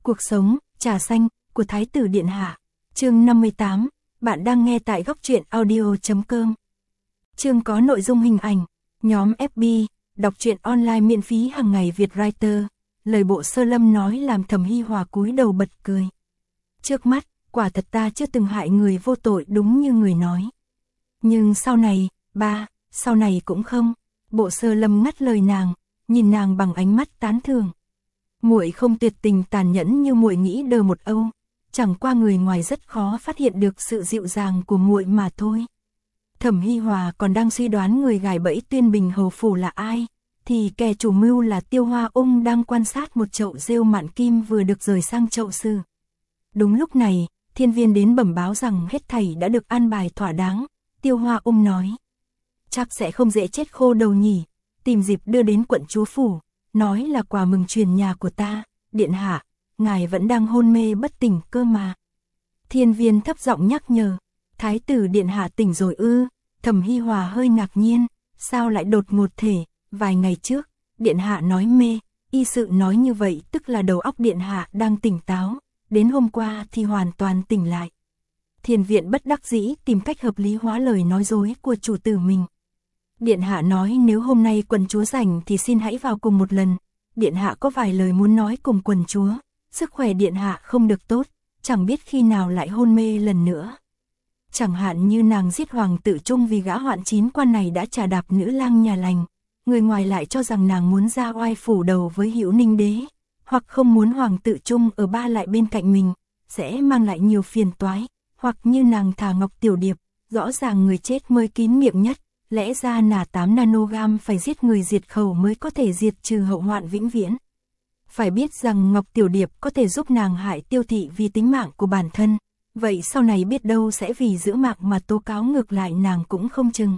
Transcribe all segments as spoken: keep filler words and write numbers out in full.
Cuộc sống, trà xanh, của Thái tử Điện Hạ. Chương năm mươi tám, bạn đang nghe tại góc truyện audio chấm com. Chương có nội dung hình ảnh, nhóm ép bê, đọc truyện online miễn phí hàng ngày Việt Writer. Lời Bộ Sơ Lâm nói làm Thẩm Hi Hòa cúi đầu bật cười. Trước mắt, quả thật ta chưa từng hại người vô tội đúng như người nói. Nhưng sau này, ba, sau này cũng không. Bộ Sơ Lâm ngắt lời nàng, nhìn nàng bằng ánh mắt tán thưởng. Muội không tuyệt tình tàn nhẫn như muội nghĩ đờ một âu, chẳng qua người ngoài rất khó phát hiện được sự dịu dàng của muội mà thôi. Thẩm Hi Hòa còn đang suy đoán người gài bẫy Tuyên Bình hầu phủ là ai, thì kẻ chủ mưu là Tiêu Hoa Ung đang quan sát một chậu rêu mạn kim vừa được rời sang chậu sư. Đúng lúc này, Thiên Viên đến bẩm báo rằng hết thảy đã được an bài thỏa đáng. Tiêu Hoa Ung nói, chắc sẽ không dễ chết khô đầu nhỉ, tìm dịp đưa đến quận chúa phủ, nói là quà mừng truyền nhà của ta. Điện hạ, ngài vẫn đang hôn mê bất tỉnh cơ mà. Thiên Viên thấp giọng nhắc nhở, Thái tử Điện Hạ tỉnh rồi ư? Thẩm Hi Hòa hơi ngạc nhiên, sao lại đột ngột thể, vài ngày trước, Điện Hạ nói mê, y sự nói như vậy tức là đầu óc Điện Hạ đang tỉnh táo, đến hôm qua thì hoàn toàn tỉnh lại. Thiên Viện bất đắc dĩ tìm cách hợp lý hóa lời nói dối của chủ tử mình. Điện Hạ nói nếu hôm nay quần chúa rảnh thì xin hãy vào cùng một lần. Điện Hạ có vài lời muốn nói cùng quần chúa, sức khỏe Điện Hạ không được tốt, chẳng biết khi nào lại hôn mê lần nữa. Chẳng hạn như nàng giết hoàng tử Trung vì gã hoạn chín quan này đã trà đạp nữ lang nhà lành, người ngoài lại cho rằng nàng muốn ra oai phủ đầu với Hữu Ninh đế, hoặc không muốn hoàng tử Trung ở ba lại bên cạnh mình, sẽ mang lại nhiều phiền toái, hoặc như nàng thả Ngọc Tiểu Điệp, rõ ràng người chết mới kín miệng nhất, lẽ ra nà tám nanogam phải giết người diệt khẩu mới có thể diệt trừ hậu hoạn vĩnh viễn. Phải biết rằng Ngọc Tiểu Điệp có thể giúp nàng hại Tiêu thị vì tính mạng của bản thân, vậy sau này biết đâu sẽ vì giữ mạng mà tố cáo ngược lại nàng cũng không chừng.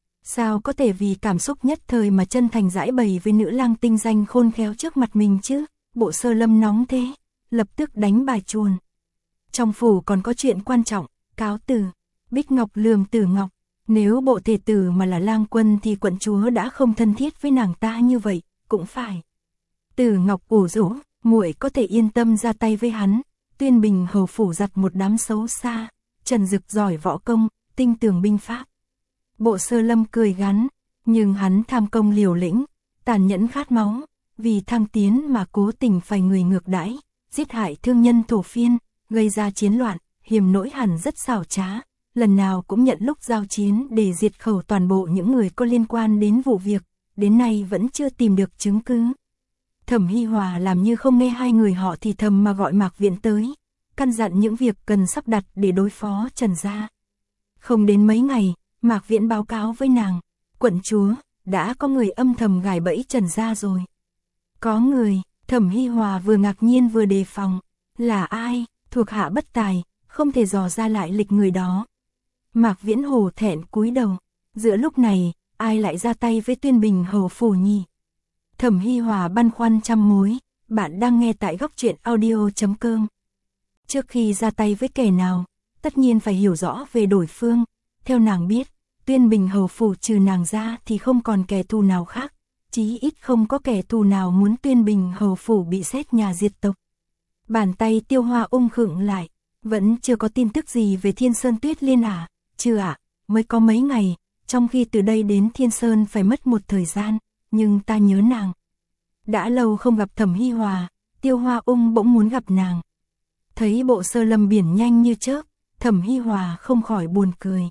Sao có thể vì cảm xúc nhất thời mà chân thành giải bày với nữ lang tinh danh khôn khéo trước mặt mình chứ? Bộ Sơ Lâm nóng thế, lập tức đánh bài chuồn. Trong phủ còn có chuyện quan trọng, cáo từ. Bích Ngọc lườm Tử Ngọc, nếu bộ thể tử mà là lang quân thì quận chúa đã không thân thiết với nàng ta như vậy, cũng phải. Tử Ngọc ủ rũ, muội có thể yên tâm ra tay với hắn. Tuyên Bình hầu phủ giặt một đám xấu xa, Trần Dực giỏi võ công, tinh tường binh pháp. Bộ Sơ Lâm cười gắn, nhưng hắn tham công liều lĩnh, tàn nhẫn khát máu, vì thăng tiến mà cố tình phải người ngược đãi, giết hại thương nhân thổ phiên, gây ra chiến loạn, hiểm nỗi hẳn rất xảo trá, lần nào cũng nhận lúc giao chiến để diệt khẩu toàn bộ những người có liên quan đến vụ việc, đến nay vẫn chưa tìm được chứng cứ. Thẩm Hi Hòa làm như không nghe hai người họ thì thầm mà gọi Mạc Viễn tới, căn dặn những việc cần sắp đặt để đối phó Trần gia. Không đến mấy ngày, Mạc Viễn báo cáo với nàng, quận chúa, đã có người âm thầm gài bẫy Trần gia rồi. Có người, Thẩm Hi Hòa vừa ngạc nhiên vừa đề phòng, là ai? Thuộc hạ bất tài, không thể dò ra lại lịch người đó. Mạc Viễn hổ thẹn cúi đầu, giữa lúc này, ai lại ra tay với Tuyên Bình hầu phủ nhỉ? Thẩm Hi Hòa băn khoăn trăm mối, bạn đang nghe tại góc truyện audio chấm com. Trước khi ra tay với kẻ nào, tất nhiên phải hiểu rõ về đối phương. Theo nàng biết, Tuyên Bình hầu phủ trừ nàng ra thì không còn kẻ thù nào khác, chí ít không có kẻ thù nào muốn Tuyên Bình hầu phủ bị xét nhà diệt tộc. Bàn tay Tiêu Hoa Ung khựng lại, vẫn chưa có tin tức gì về Thiên Sơn Tuyết Liên à? Chưa ạ, à, mới có mấy ngày, trong khi từ đây đến Thiên Sơn phải mất một thời gian, nhưng ta nhớ nàng. Đã lâu không gặp Thẩm Hi Hòa, Tiêu Hoa Ung bỗng muốn gặp nàng. Thấy Bộ Sơ Lâm biển nhanh như chớp, Thẩm Hi Hòa không khỏi buồn cười.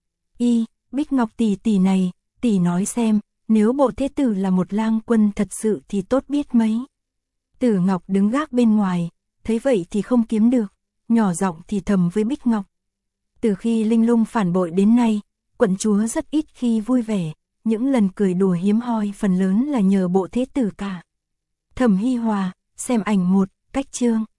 Y, Bích Ngọc tỷ tỷ này, tỷ nói xem, nếu bộ thế tử là một lang quân thật sự thì tốt biết mấy. Tử Ngọc đứng gác bên ngoài, thấy vậy thì không kiếm được, nhỏ giọng thì thầm với Bích Ngọc. Từ khi Linh Lung phản bội đến nay, quận chúa rất ít khi vui vẻ, những lần cười đùa hiếm hoi phần lớn là nhờ bộ thế tử cả. Thẩm Hi Hòa, xem ảnh một, cách chương.